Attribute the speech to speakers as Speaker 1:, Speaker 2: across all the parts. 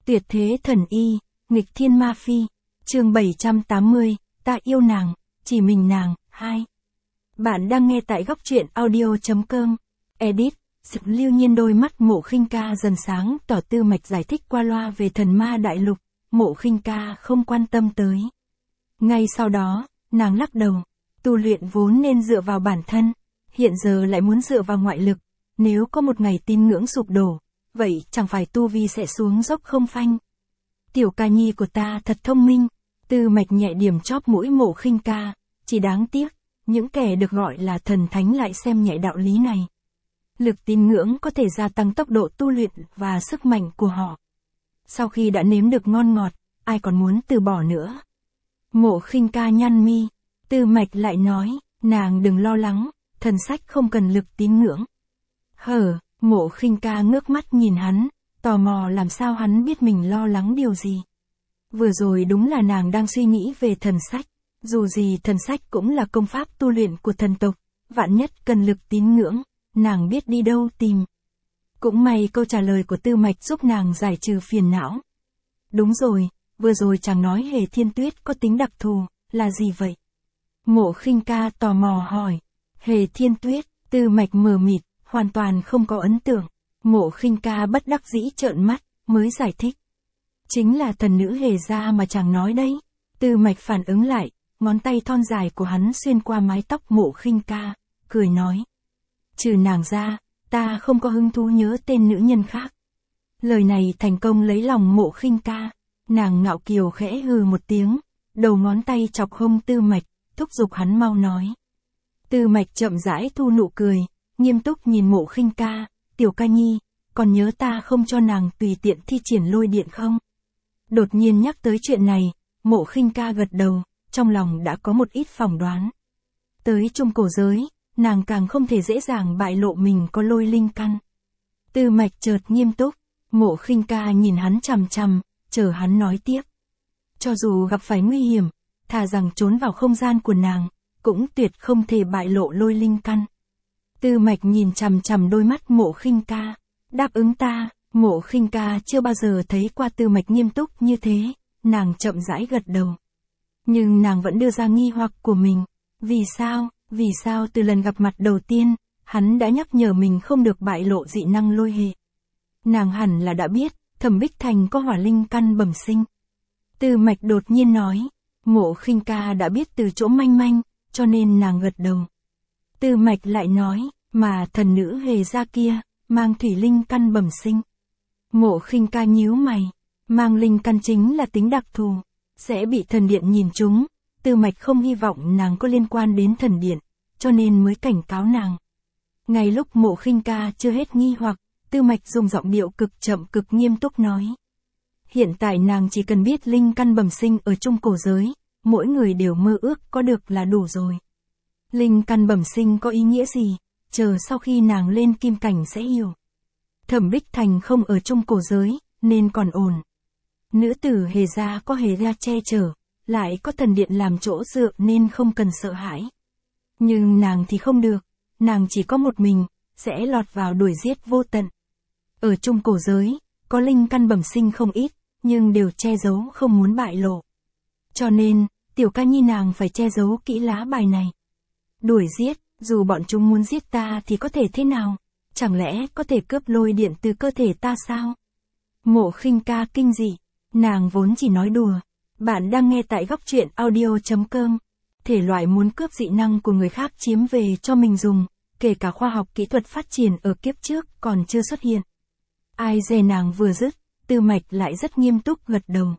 Speaker 1: Tuyệt thế thần y, nghịch thiên ma phi. Chương 780, ta yêu nàng, chỉ mình nàng. 2. Bạn đang nghe tại góc truyện audio.com. Edit. Lưu nhiên đôi mắt Mộ Khinh Ca dần sáng tỏ. Tư Mạch giải thích qua loa về thần ma đại lục, Mộ Khinh Ca không quan tâm tới. Ngay sau đó, nàng lắc đầu. Tu luyện vốn nên dựa vào bản thân, hiện giờ lại muốn dựa vào ngoại lực. Nếu có một ngày tín ngưỡng sụp đổ, vậy chẳng phải tu vi sẽ xuống dốc không phanh. Tiểu ca nhi của ta thật thông minh. Tư Mạch nhẹ điểm chóp mũi Mộ Khinh Ca. Chỉ đáng tiếc, những kẻ được gọi là thần thánh lại xem nhẹ đạo lý này. Lực tín ngưỡng có thể gia tăng tốc độ tu luyện và sức mạnh của họ. Sau khi đã nếm được ngon ngọt, ai còn muốn từ bỏ nữa. Mộ Khinh Ca nhăn mi. Tư Mạch lại nói, nàng đừng lo lắng, thần sách không cần lực tín ngưỡng. Mộ Khinh Ca ngước mắt nhìn hắn, tò mò làm sao hắn biết mình lo lắng điều gì. Vừa rồi đúng là nàng đang suy nghĩ về thần sách. Dù gì thần sách cũng là công pháp tu luyện của thần tộc, vạn nhất cần lực tín ngưỡng, nàng biết đi đâu tìm. Cũng may câu trả lời của Tư Mạch giúp nàng giải trừ phiền não. Đúng rồi, vừa rồi chàng nói Hề Thiên Tuyết có tính đặc thù, là gì vậy? Mộ Khinh Ca tò mò hỏi. Hề Thiên Tuyết, Tư Mạch mờ mịt, hoàn toàn không có ấn tượng. Mộ Khinh Ca bất đắc dĩ trợn mắt, mới giải thích. Chính là thần nữ Hề gia mà chàng nói đấy. Tư Mạch phản ứng lại, ngón tay thon dài của hắn xuyên qua mái tóc Mộ Khinh Ca, cười nói. Trừ nàng ra, ta không có hứng thú nhớ tên nữ nhân khác. Lời này thành công lấy lòng Mộ Khinh Ca. Nàng ngạo kiều khẽ hừ một tiếng, đầu ngón tay chọc hông Tư Mạch, thúc giục hắn mau nói. Tư Mạch chậm rãi thu nụ cười, nghiêm túc nhìn Mộ Khinh Ca. Tiểu ca nhi, còn nhớ ta không cho nàng tùy tiện thi triển lôi điện không? Đột nhiên nhắc tới chuyện này, Mộ Khinh Ca gật đầu, trong lòng đã có một ít phỏng đoán. Tới trung cổ giới, nàng càng không thể dễ dàng bại lộ mình có lôi linh căn. Tư Mạch chợt nghiêm túc, Mộ Khinh Ca nhìn hắn chằm chằm, chờ hắn nói tiếp. Cho dù gặp phải nguy hiểm, thà rằng trốn vào không gian của nàng, cũng tuyệt không thể bại lộ lôi linh căn. Tư Mạch nhìn chằm chằm đôi mắt Mộ Khinh Ca, đáp ứng ta. Mộ Khinh Ca chưa bao giờ thấy qua Tư Mạch nghiêm túc như thế, nàng chậm rãi gật đầu. Nhưng nàng vẫn đưa ra nghi hoặc của mình. Vì sao từ lần gặp mặt đầu tiên, hắn đã nhắc nhở mình không được bại lộ dị năng lôi hệ. Nàng hẳn là đã biết, Thẩm Bích Thành có hỏa linh căn bẩm sinh. Tư Mạch đột nhiên nói, Mộ Khinh Ca đã biết từ chỗ manh manh, cho nên nàng gật đầu. Tư Mạch lại nói, mà thần nữ Hề gia kia, mang thủy linh căn bẩm sinh. Mộ Khinh Ca nhíu mày, mang linh căn chính là tính đặc thù, sẽ bị thần điện nhìn trúng. Tư Mạch không hy vọng nàng có liên quan đến thần điện, cho nên mới cảnh cáo nàng. Ngay lúc Mộ Khinh Ca chưa hết nghi hoặc, Tư Mạch dùng giọng điệu cực chậm cực nghiêm túc nói. Hiện tại nàng chỉ cần biết linh căn bẩm sinh ở trung cổ giới, mỗi người đều mơ ước có được là đủ rồi. Linh căn bẩm sinh có ý nghĩa gì, chờ sau khi nàng lên kim cảnh sẽ hiểu. Thẩm Bích Thành không ở trung cổ giới, nên còn ổn. Nữ tử Hề gia có Hề gia che chở, lại có thần điện làm chỗ dựa nên không cần sợ hãi. Nhưng nàng thì không được, nàng chỉ có một mình, sẽ lọt vào đuổi giết vô tận. Ở trung cổ giới, có linh căn bẩm sinh không ít, nhưng đều che giấu không muốn bại lộ. Cho nên, tiểu ca nhi nàng phải che giấu kỹ lá bài này. Đuổi giết, dù bọn chúng muốn giết ta thì có thể thế nào? Chẳng lẽ có thể cướp lôi điện từ cơ thể ta sao? Mộ Khinh Ca kinh dị, nàng vốn chỉ nói đùa. Bạn đang nghe tại góc truyện audio.com. Thể loại muốn cướp dị năng của người khác chiếm về cho mình dùng, kể cả khoa học kỹ thuật phát triển ở kiếp trước còn chưa xuất hiện. Ai dè nàng vừa dứt, Tư Mạch lại rất nghiêm túc gật đầu.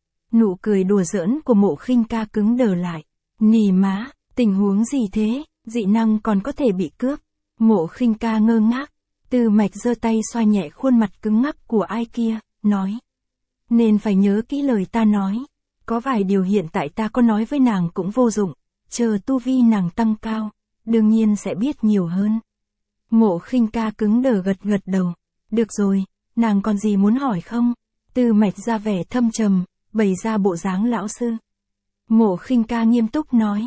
Speaker 1: Nụ cười đùa giỡn của Mộ Khinh Ca cứng đờ lại. Nì má, tình huống gì thế, dị năng còn có thể bị cướp. Mộ Khinh Ca ngơ ngác. Tư Mạch giơ tay xoa nhẹ khuôn mặt cứng ngắc của ai kia, nói. Nên phải nhớ kỹ lời ta nói. Có vài điều hiện tại ta có nói với nàng cũng vô dụng, chờ tu vi nàng tăng cao, đương nhiên sẽ biết nhiều hơn. Mộ Khinh Ca cứng đờ gật đầu. Được rồi, nàng còn gì muốn hỏi không? Tư Mạch ra vẻ thâm trầm, bày ra bộ dáng lão sư. Mộ Khinh Ca nghiêm túc nói.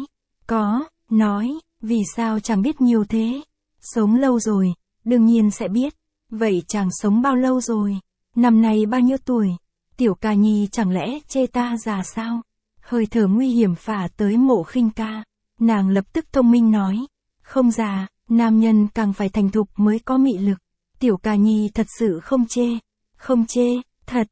Speaker 1: Nói, vì sao chàng biết nhiều thế? Sống lâu rồi, đương nhiên sẽ biết. Vậy chàng sống bao lâu rồi? Năm nay bao nhiêu tuổi? Tiểu ca nhi chẳng lẽ chê ta già sao? Hơi thở nguy hiểm phả tới Mộ Khinh ca. Nàng lập tức thông minh nói. Không già, nam nhân càng phải thành thục mới có mị lực. Tiểu ca nhi thật sự không chê. Không chê, thật,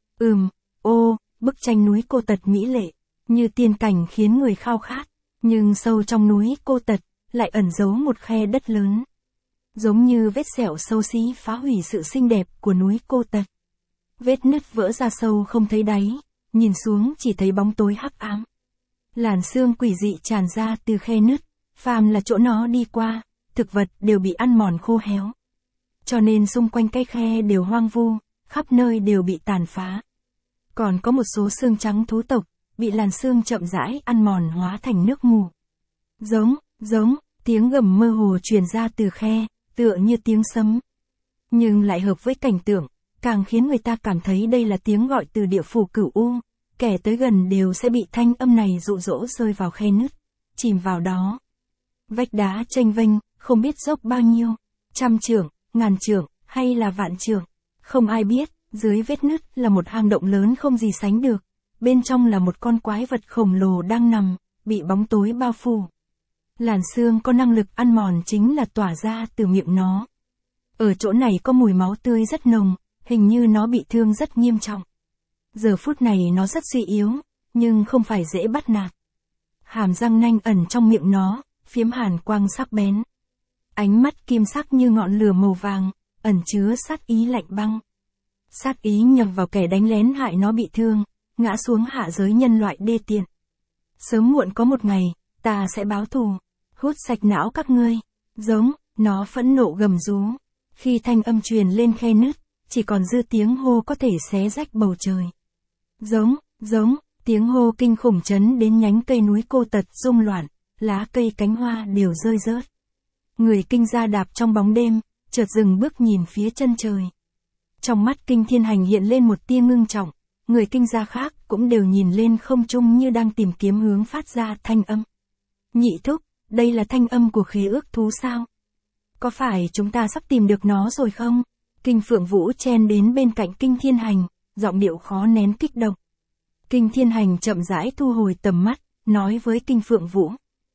Speaker 1: ô, bức tranh núi Cô Tật mỹ lệ, như tiên cảnh khiến người khao khát. Nhưng sâu trong núi Cô Tật, lại ẩn giấu một khe đất lớn. Giống như vết sẹo xấu xí phá hủy sự xinh đẹp của núi Cô Tật. Vết nứt vỡ ra sâu không thấy đáy, nhìn xuống chỉ thấy bóng tối hắc ám. Làn sương quỷ dị tràn ra từ khe nứt, phàm là chỗ nó đi qua, thực vật đều bị ăn mòn khô héo. Cho nên xung quanh cái khe đều hoang vu, khắp nơi đều bị tàn phá. Còn có một số xương trắng thú tộc, bị làn sương chậm rãi ăn mòn hóa thành nước mù. Giống, tiếng gầm mơ hồ truyền ra từ khe, tựa như tiếng sấm. Nhưng lại hợp với cảnh tượng, càng khiến người ta cảm thấy đây là tiếng gọi từ địa phủ Cửu U. Kẻ tới gần đều sẽ bị thanh âm này dụ dỗ rơi vào khe nứt, chìm vào đó. Vách đá chênh vênh, không biết dốc bao nhiêu, 100 trượng, 1000 trượng, hay là vạn trượng. Không ai biết, dưới vết nứt là một hang động lớn không gì sánh được. Bên trong là một con quái vật khổng lồ đang nằm, bị bóng tối bao phủ. Làn sương có năng lực ăn mòn chính là tỏa ra từ miệng nó. Ở chỗ này có mùi máu tươi rất nồng, hình như nó bị thương rất nghiêm trọng. Giờ phút này nó rất suy yếu, nhưng không phải dễ bắt nạt. Hàm răng nanh ẩn trong miệng nó, phiếm hàn quang sắc bén. Ánh mắt kim sắc như ngọn lửa màu vàng, ẩn chứa sát ý lạnh băng. Sát ý nhằm vào kẻ đánh lén hại nó bị thương, ngã xuống hạ giới nhân loại đê tiện. Sớm muộn có một ngày, ta sẽ báo thù, hút sạch não các ngươi. Giống, nó phẫn nộ gầm rú. Khi thanh âm truyền lên khe nứt, chỉ còn dư tiếng hô có thể xé rách bầu trời. Giống, tiếng hô kinh khủng chấn đến nhánh cây núi Cô Tật rung loạn, lá cây cánh hoa đều rơi rớt. Người Kinh gia đạp trong bóng đêm, chợt dừng bước nhìn phía chân trời. Trong mắt Kinh Thiên Hành hiện lên một tia ngưng trọng, người Kinh gia khác cũng đều nhìn lên không trung như đang tìm kiếm hướng phát ra thanh âm. Nhị thúc, đây là thanh âm của khế ước thú sao? Có phải chúng ta sắp tìm được nó rồi không? Kinh Phượng Vũ chen đến bên cạnh Kinh Thiên Hành, giọng điệu khó nén kích động. Kinh Thiên Hành chậm rãi thu hồi tầm mắt, nói với Kinh Phượng Vũ.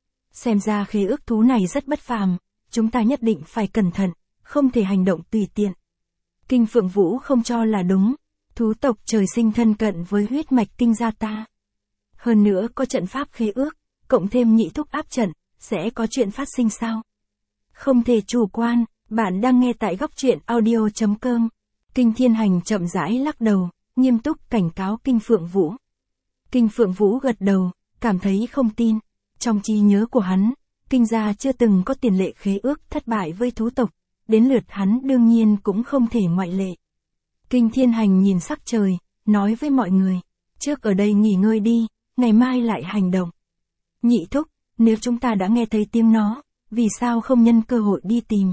Speaker 1: Xem ra khế ước thú này rất bất phàm, chúng ta nhất định phải cẩn thận, không thể hành động tùy tiện. Kinh Phượng Vũ không cho là đúng, thú tộc trời sinh thân cận với huyết mạch Kinh gia ta. Hơn nữa có trận pháp khế ước, cộng thêm nhị thúc áp trận, sẽ có chuyện phát sinh sao? Không thể chủ quan, bạn đang nghe tại góc truyện audio.com. Kinh Thiên Hành chậm rãi lắc đầu, nghiêm túc cảnh cáo Kinh Phượng Vũ. Kinh Phượng Vũ gật đầu, cảm thấy không tin. Trong trí nhớ của hắn, Kinh gia chưa từng có tiền lệ khế ước thất bại với thú tộc, đến lượt hắn đương nhiên cũng không thể ngoại lệ. Kinh Thiên Hành nhìn sắc trời, nói với mọi người, trước ở đây nghỉ ngơi đi, ngày mai lại hành động. Nhị thúc, nếu chúng ta đã nghe thấy tiếng nó, vì sao không nhân cơ hội đi tìm?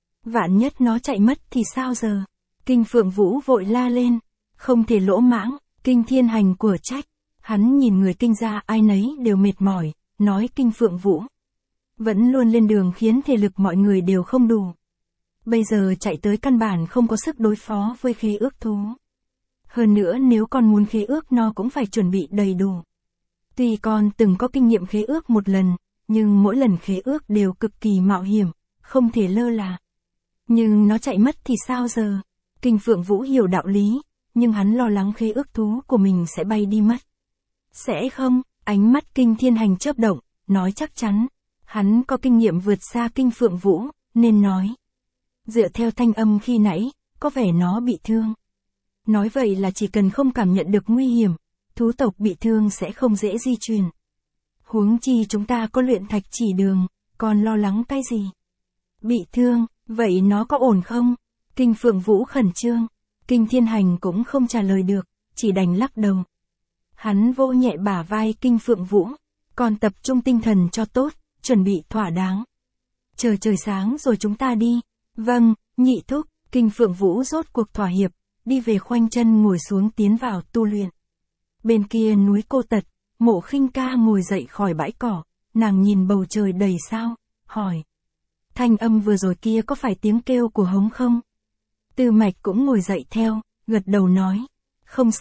Speaker 1: Vạn nhất nó chạy mất thì sao giờ? Kinh Phượng Vũ vội la lên, không thể lỗ mãng. Kinh Thiên Hành của trách, hắn nhìn người Kinh gia ai nấy đều mệt mỏi, nói Kinh Phượng Vũ vẫn luôn lên đường khiến thể lực mọi người đều không đủ. Bây giờ chạy tới căn bản không có sức đối phó với khế ước thú. Hơn nữa nếu con muốn khế ước nó cũng phải chuẩn bị đầy đủ. Tuy con từng có kinh nghiệm khế ước một lần, nhưng mỗi lần khế ước đều cực kỳ mạo hiểm, không thể lơ là. Nhưng nó chạy mất thì sao giờ? Kinh Phượng Vũ hiểu đạo lý, nhưng hắn lo lắng khế ước thú của mình sẽ bay đi mất. Sẽ không, ánh mắt Kinh Thiên Hành chớp động, nói chắc chắn. Hắn có kinh nghiệm vượt xa Kinh Phượng Vũ, nên nói. Dựa theo thanh âm khi nãy, có vẻ nó bị thương. Nói vậy là chỉ cần không cảm nhận được nguy hiểm, thú tộc bị thương sẽ không dễ di chuyển. Huống chi chúng ta có luyện thạch chỉ đường, còn lo lắng cái gì? Bị thương, vậy nó có ổn không? Kinh Phượng Vũ khẩn trương. Kinh Thiên Hành cũng không trả lời được, chỉ đành lắc đầu. Hắn vỗ nhẹ bả vai Kinh Phượng Vũ, còn tập trung tinh thần cho tốt, chuẩn bị thỏa đáng. Chờ trời sáng rồi chúng ta đi. Vâng, nhị thúc. Kinh Phượng Vũ rốt cuộc thỏa hiệp, đi về khoanh chân ngồi xuống tiến vào tu luyện. Bên kia núi Cô Tật, Mộ Khinh ca ngồi dậy khỏi bãi cỏ, nàng nhìn bầu trời đầy sao, hỏi. Thanh âm vừa rồi kia có phải tiếng kêu của hống không? Tư Mạch cũng ngồi dậy theo, gật đầu nói. Không sai,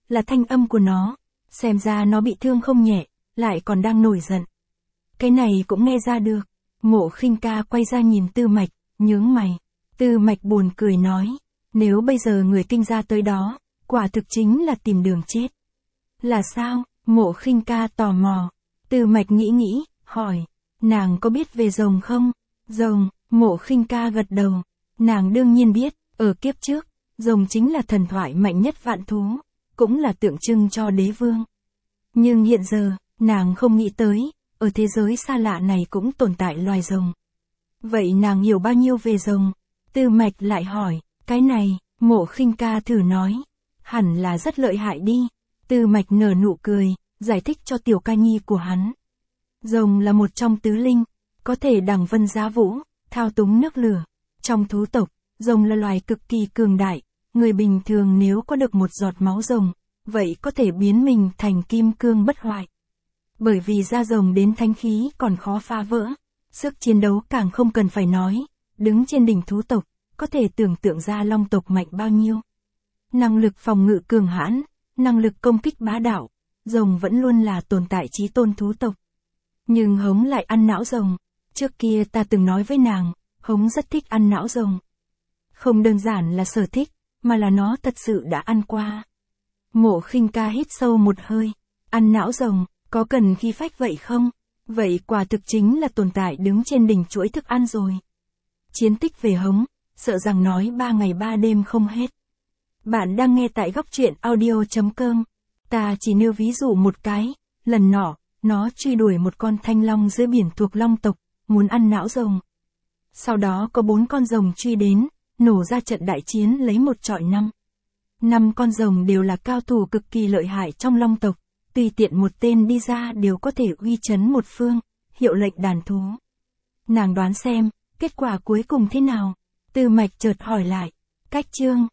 Speaker 1: là thanh âm của nó. Xem ra nó bị thương không nhẹ, lại còn đang nổi giận. Cái này cũng nghe ra được. Mộ Khinh Ca quay ra nhìn Tư Mạch, nhướng mày. Tư Mạch buồn cười nói, nếu bây giờ người Kinh gia tới đó, quả thực chính là tìm đường chết. Là sao? Mộ Khinh Ca tò mò. Tư Mạch nghĩ, hỏi, nàng có biết về rồng không? Rồng, Mộ Khinh Ca gật đầu. Nàng đương nhiên biết, ở kiếp trước, rồng chính là thần thoại mạnh nhất vạn thú, cũng là tượng trưng cho đế vương. Nhưng hiện giờ, nàng không nghĩ tới, ở thế giới xa lạ này cũng tồn tại loài rồng. Vậy nàng hiểu bao nhiêu về rồng? Tư Mạch lại hỏi, cái này, Mộ Khinh Ca thử nói, hẳn là rất lợi hại đi. Tư Mạch nở nụ cười, giải thích cho tiểu ca nhi của hắn. Rồng là một trong tứ linh, có thể đằng vân giá vũ, thao túng nước lửa. Trong thú tộc, rồng là loài cực kỳ cường đại, người bình thường nếu có được một giọt máu rồng, vậy có thể biến mình thành kim cương bất hoại. Bởi vì da rồng đến thánh khí còn khó phá vỡ, sức chiến đấu càng không cần phải nói, đứng trên đỉnh thú tộc, có thể tưởng tượng ra long tộc mạnh bao nhiêu. Năng lực phòng ngự cường hãn, năng lực công kích bá đạo, rồng vẫn luôn là tồn tại chí tôn thú tộc. Nhưng Hống lại ăn não rồng, trước kia ta từng nói với nàng, Hống rất thích ăn não rồng. Không đơn giản là sở thích, mà là nó thật sự đã ăn qua. Mộ Khinh Ca hít sâu một hơi, ăn não rồng, có cần khí phách vậy không? Vậy quả thực chính là tồn tại đứng trên đỉnh chuỗi thức ăn rồi. Chiến tích về Hống, sợ rằng nói 3 ngày 3 đêm không hết. Bạn đang nghe tại góc truyện audio.com. Ta chỉ nêu ví dụ một cái, lần nọ, nó truy đuổi một con thanh long dưới biển thuộc long tộc, muốn ăn não rồng. Sau đó có 4 con rồng truy đến, nổ ra trận đại chiến lấy 1 chọi 5. 5 con rồng đều là cao thủ cực kỳ lợi hại trong long tộc, tùy tiện một tên đi ra đều có thể uy chấn một phương, hiệu lệnh đàn thú. Nàng đoán xem, kết quả cuối cùng thế nào? Tư Mạch chợt hỏi lại. Cách chương